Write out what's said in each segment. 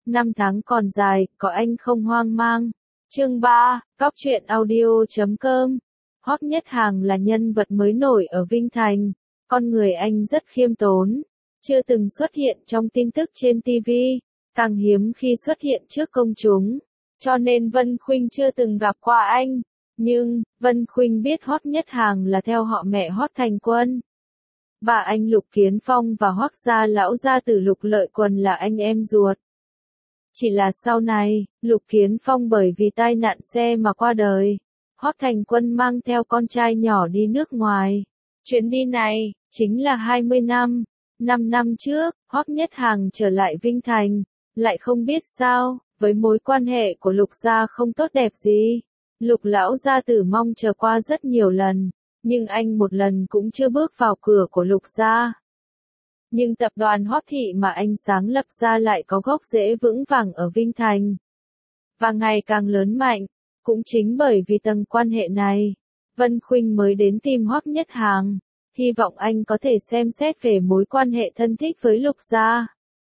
Năm tháng còn dài, có anh không hoang mang. Chương 3, Cóc truyện audio.com. Hoắc Nhất Hàng là nhân vật mới nổi ở Vinh Thành. Con người anh rất khiêm tốn, chưa từng xuất hiện trong tin tức trên TV, càng hiếm khi xuất hiện trước công chúng, cho nên Vân Khuynh chưa từng gặp qua anh. Nhưng, Vân Khuynh biết Hoắc Nhất Hàng là theo họ mẹ Hoắc Thành Quân. Bà anh Lục Kiến Phong và Hoắc gia lão gia tử Lục Lợi Quần là anh em ruột. Chỉ là sau này, Lục Kiến Phong bởi vì tai nạn xe mà qua đời. Hoắc Thành Quân mang theo con trai nhỏ đi nước ngoài. Chuyến đi này, chính là 20 năm. 5 năm trước, Hoắc Nhất Hàng trở lại Vinh Thành. Lại không biết sao, với mối quan hệ của Lục gia không tốt đẹp gì. Lục lão gia tử mong chờ qua rất nhiều lần, nhưng anh một lần cũng chưa bước vào cửa của Lục gia. Nhưng tập đoàn Hoắc Thị mà anh sáng lập ra lại có gốc rễ vững vàng ở Vinh Thành. Và ngày càng lớn mạnh, cũng chính bởi vì tầng quan hệ này, Vân Khuynh mới đến tìm Hoắc Nhất Hàng, hy vọng anh có thể xem xét về mối quan hệ thân thích với Lục gia.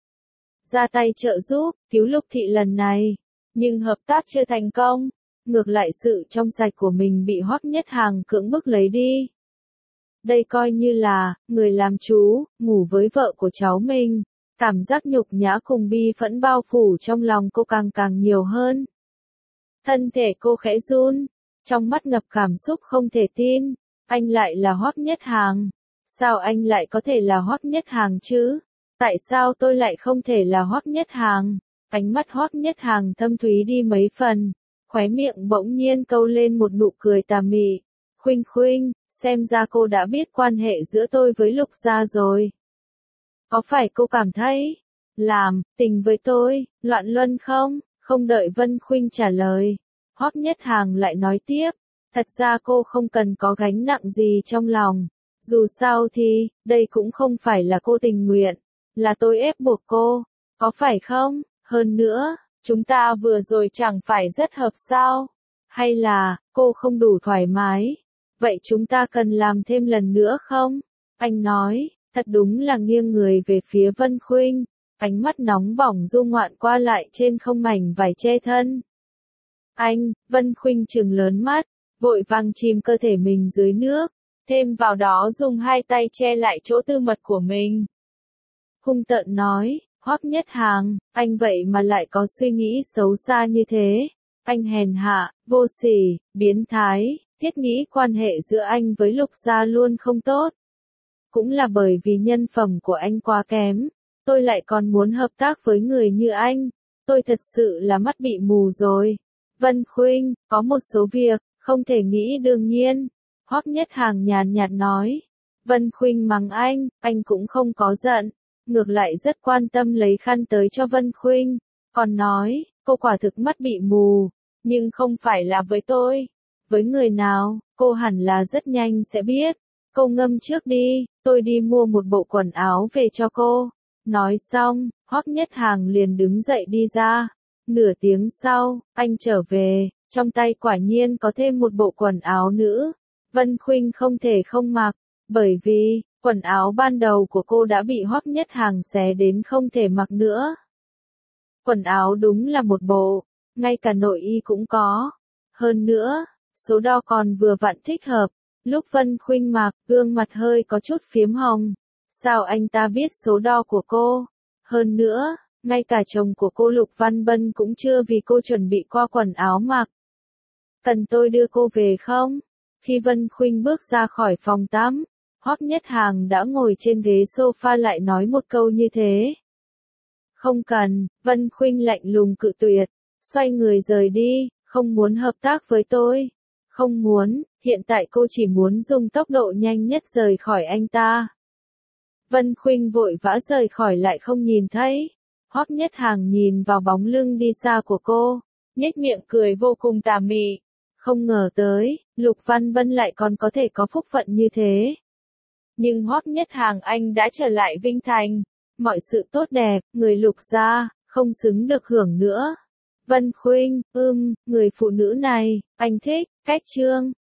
Ra tay trợ giúp, cứu Lục Thị lần này, nhưng hợp tác chưa thành công, ngược lại sự trong sạch của mình bị Hoắc Nhất Hàng cưỡng bức lấy đi. Đây coi như là, người làm chú, ngủ với vợ của cháu mình. Cảm giác nhục nhã cùng bi phẫn bao phủ trong lòng cô càng nhiều hơn. Thân thể cô khẽ run, trong mắt ngập cảm xúc không thể tin. Anh lại là Hoắc Nhất Hàng. Sao anh lại có thể là Hoắc Nhất Hàng chứ? Tại sao tôi lại không thể là Hoắc Nhất Hàng? Ánh mắt Hoắc Nhất Hàng thâm thúy đi mấy phần, khóe miệng bỗng nhiên câu lên một nụ cười tà mị. Khuynh Khuynh, xem ra cô đã biết quan hệ giữa tôi với Lục gia rồi. Có phải cô cảm thấy, làm, tình với tôi, loạn luân không? Không đợi Vân Khuynh trả lời, Hoắc Nhất Hàng lại nói tiếp, thật ra cô không cần có gánh nặng gì trong lòng. Dù sao thì, đây cũng không phải là cô tình nguyện, là tôi ép buộc cô, có phải không? Hơn nữa, chúng ta vừa rồi chẳng phải rất hợp sao? Hay là, cô không đủ thoải mái? Vậy chúng ta cần làm thêm lần nữa không? Anh nói, thật đúng là nghiêng người về phía Vân Khuynh, ánh mắt nóng bỏng du ngoạn qua lại trên không mảnh vải che thân. Anh, Vân Khuynh trừng lớn mắt, vội vàng chìm cơ thể mình dưới nước, thêm vào đó dùng hai tay che lại chỗ tư mật của mình. Hung tợn nói, Hoắc Nhất Hàng, anh vậy mà lại có suy nghĩ xấu xa như thế. Anh hèn hạ, vô sỉ, biến thái, thiết nghĩ quan hệ giữa anh với Lục gia luôn không tốt. Cũng là bởi vì nhân phẩm của anh quá kém, tôi lại còn muốn hợp tác với người như anh. Tôi thật sự là mắt bị mù rồi. Vân Khuynh, có một số việc, không thể nghĩ đương nhiên. Hoắc Nhất Hàng nhàn nhạt nói. Vân Khuynh mắng anh cũng không có giận. Ngược lại rất quan tâm lấy khăn tới cho Vân Khuynh. Còn nói, cô quả thực mắt bị mù. Nhưng không phải là với tôi. Với người nào, cô hẳn là rất nhanh sẽ biết. Cô ngâm trước đi, tôi đi mua một bộ quần áo về cho cô. Nói xong, Hoắc Nhất Hàng liền đứng dậy đi ra. Nửa tiếng sau, anh trở về, trong tay quả nhiên có thêm một bộ quần áo nữ. Vân Khuynh không thể không mặc, bởi vì, quần áo ban đầu của cô đã bị Hoắc Nhất Hàng xé đến không thể mặc nữa. Quần áo đúng là một bộ, ngay cả nội y cũng có. Hơn nữa, số đo còn vừa vặn thích hợp. Lúc Vân Khuynh mặc, gương mặt hơi có chút phiếm hồng. Sao anh ta biết số đo của cô? Hơn nữa, ngay cả chồng của cô Lục Văn Bân cũng chưa vì cô chuẩn bị qua quần áo mặc. Cần tôi đưa cô về không? Khi Vân Khuynh bước ra khỏi phòng tắm, Hoắc Nhất Hàng đã ngồi trên ghế sofa lại nói một câu như thế. Không cần, Vân Khuynh lạnh lùng cự tuyệt, xoay người rời đi, không muốn hợp tác với tôi. Không muốn, hiện tại cô chỉ muốn dùng tốc độ nhanh nhất rời khỏi anh ta. Vân Khuynh vội vã rời khỏi lại không nhìn thấy. Hoắc Nhất Hàng nhìn vào bóng lưng đi xa của cô, nhếch miệng cười vô cùng tà mị. Không ngờ tới, Lục Văn Bân lại còn có thể có phúc phận như thế. Nhưng Hoắc Nhất Hàng anh đã trở lại Vinh Thành. Mọi sự tốt đẹp, người Lục gia, không xứng được hưởng nữa. Vân Khuynh, người phụ nữ này, anh thích, cách chương.